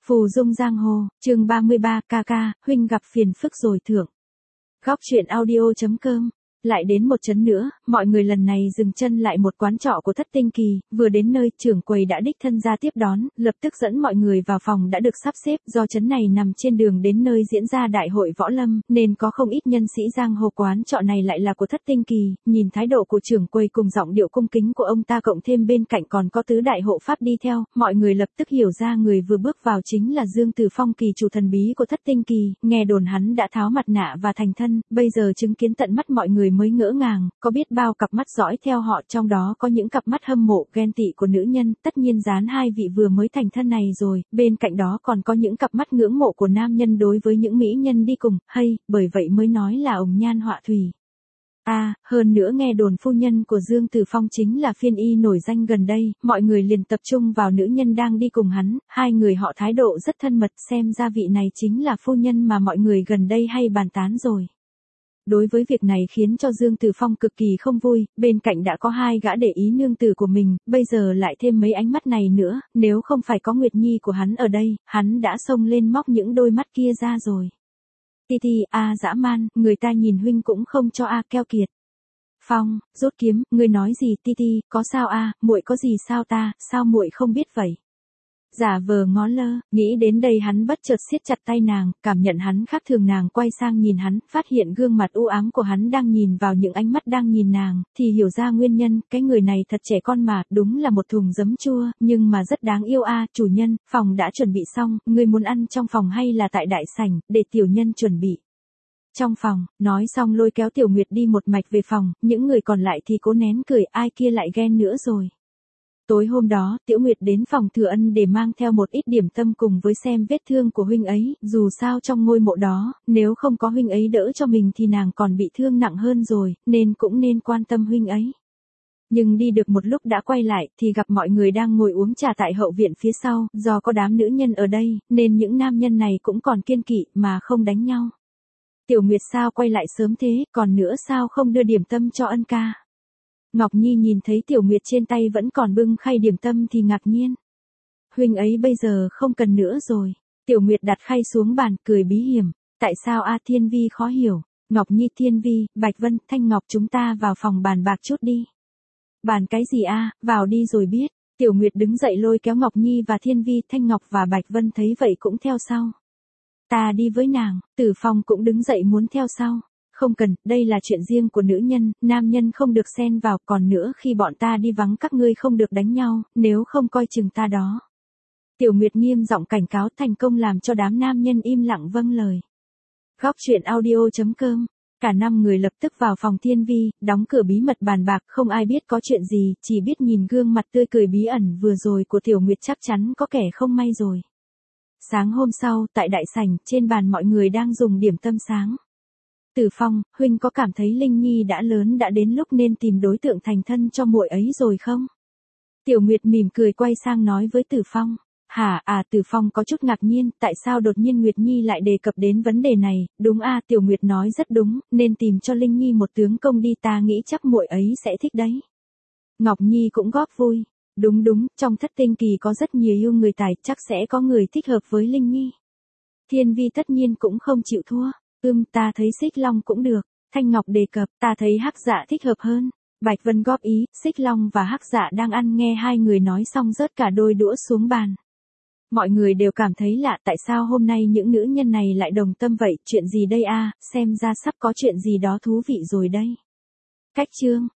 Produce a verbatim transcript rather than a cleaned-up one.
Phù dung giang hồ, chương ba mươi ba, ca ca, huynh gặp phiền phức rồi thưởng. Góc truyện audio.com. Lại đến một chấn nữa, mọi người lần này dừng chân lại một quán trọ của Thất Tinh Kỳ, vừa đến nơi trưởng quầy đã đích thân ra tiếp đón, lập tức dẫn mọi người vào phòng đã được sắp xếp, do chấn này nằm trên đường đến nơi diễn ra đại hội võ lâm, nên có không ít nhân sĩ giang hồ. Quán trọ này lại là của Thất Tinh Kỳ, nhìn thái độ của trưởng quầy cùng giọng điệu cung kính của ông ta cộng thêm bên cạnh còn có tứ đại hộ pháp đi theo, mọi người lập tức hiểu ra người vừa bước vào chính là Dương Tử Phong, kỳ chủ thần bí của Thất Tinh Kỳ. Nghe đồn hắn đã tháo mặt nạ và thành thân, bây giờ chứng kiến tận mắt mọi người mới ngỡ ngàng, có biết bao cặp mắt dõi theo họ, trong đó có những cặp mắt hâm mộ, ghen tị của nữ nhân, tất nhiên dán hai vị vừa mới thành thân này rồi, bên cạnh đó còn có những cặp mắt ngưỡng mộ của nam nhân đối với những mỹ nhân đi cùng, hay, bởi vậy mới nói là ồng nhan họa thủy. À, hơn nữa nghe đồn phu nhân của Dương Tử Phong chính là phiên y nổi danh gần đây, mọi người liền tập trung vào nữ nhân đang đi cùng hắn, hai người họ thái độ rất thân mật, xem ra vị này chính là phu nhân mà mọi người gần đây hay bàn tán rồi. Đối với việc này khiến cho Dương Tử Phong cực kỳ không vui, bên cạnh đã có hai gã để ý nương tử của mình, bây giờ lại thêm mấy ánh mắt này nữa, nếu không phải có Nguyệt Nhi của hắn ở đây, hắn đã xông lên móc những đôi mắt kia ra rồi. Ti Ti, a dã man, người ta nhìn huynh cũng không cho a keo kiệt. Phong, rút kiếm, ngươi nói gì Ti Ti, có sao a, muội có gì sao ta, sao muội không biết vậy? Giả vờ ngó lơ, nghĩ đến đây hắn bất chợt siết chặt tay nàng, cảm nhận hắn khác thường, nàng quay sang nhìn hắn, phát hiện gương mặt u ám của hắn đang nhìn vào những ánh mắt đang nhìn nàng, thì hiểu ra nguyên nhân, cái người này thật trẻ con mà, đúng là một thùng giấm chua, nhưng mà rất đáng yêu a. Chủ nhân, phòng đã chuẩn bị xong, ngươi muốn ăn trong phòng hay là tại đại sảnh, để tiểu nhân chuẩn bị. Trong phòng, nói xong lôi kéo Tiểu Nguyệt đi một mạch về phòng, những người còn lại thì cố nén cười, ai kia lại ghen nữa rồi. Tối hôm đó, Tiểu Nguyệt đến phòng Thừa Ân để mang theo một ít điểm tâm cùng với xem vết thương của huynh ấy, dù sao trong ngôi mộ đó, nếu không có huynh ấy đỡ cho mình thì nàng còn bị thương nặng hơn rồi, nên cũng nên quan tâm huynh ấy. Nhưng đi được một lúc đã quay lại, thì gặp mọi người đang ngồi uống trà tại hậu viện phía sau, do có đám nữ nhân ở đây, nên những nam nhân này cũng còn kiêng kỵ mà không đánh nhau. Tiểu Nguyệt sao quay lại sớm thế, còn nữa sao không đưa điểm tâm cho Ân ca? Ngọc Nhi nhìn thấy Tiểu Nguyệt trên tay vẫn còn bưng khay điểm tâm thì ngạc nhiên. Huynh ấy bây giờ không cần nữa rồi. Tiểu Nguyệt đặt khay xuống bàn, cười bí hiểm. Tại sao A Thiên Vi khó hiểu? Ngọc Nhi, Thiên Vi, Bạch Vân, Thanh Ngọc, chúng ta vào phòng bàn bạc chút đi. Bàn cái gì a, vào đi rồi biết. Tiểu Nguyệt đứng dậy lôi kéo Ngọc Nhi và Thiên Vi, Thanh Ngọc và Bạch Vân thấy vậy cũng theo sau. Ta đi với nàng. Tử Phong cũng đứng dậy muốn theo sau. Không cần, đây là chuyện riêng của nữ nhân, nam nhân không được xen vào, còn nữa khi bọn ta đi vắng các ngươi không được đánh nhau, nếu không coi chừng ta đó. Tiểu Nguyệt nghiêm giọng cảnh cáo, thành công làm cho đám nam nhân im lặng vâng lời. Góc truyện audio.com. Cả năm người lập tức vào phòng Thiên Vi, đóng cửa bí mật bàn bạc, không ai biết có chuyện gì, chỉ biết nhìn gương mặt tươi cười bí ẩn vừa rồi của Tiểu Nguyệt chắc chắn có kẻ không may rồi. Sáng hôm sau, tại đại sảnh, trên bàn mọi người đang dùng điểm tâm sáng. Tử Phong, huynh có cảm thấy Linh Nhi đã lớn đã đến lúc nên tìm đối tượng thành thân cho muội ấy rồi không? Tiểu Nguyệt mỉm cười quay sang nói với Tử Phong. Hả, à Tử Phong có chút ngạc nhiên, tại sao đột nhiên Nguyệt Nhi lại đề cập đến vấn đề này, đúng a, Tiểu Nguyệt nói rất đúng, nên tìm cho Linh Nhi một tướng công đi, ta nghĩ chắc muội ấy sẽ thích đấy. Ngọc Nhi cũng góp vui. Đúng đúng, trong Thất Tinh Kỳ có rất nhiều yêu người tài, chắc sẽ có người thích hợp với Linh Nhi. Thiên Vi tất nhiên cũng không chịu thua. Ưm, ta thấy Xích Long cũng được. Thanh Ngọc đề cập, ta thấy Hắc Dạ thích hợp hơn. Bạch Vân góp ý, Xích Long và Hắc Dạ đang ăn nghe hai người nói xong rớt cả đôi đũa xuống bàn. Mọi người đều cảm thấy lạ, tại sao hôm nay những nữ nhân này lại đồng tâm vậy, chuyện gì đây a, xem ra sắp có chuyện gì đó thú vị rồi đây. Cách chương.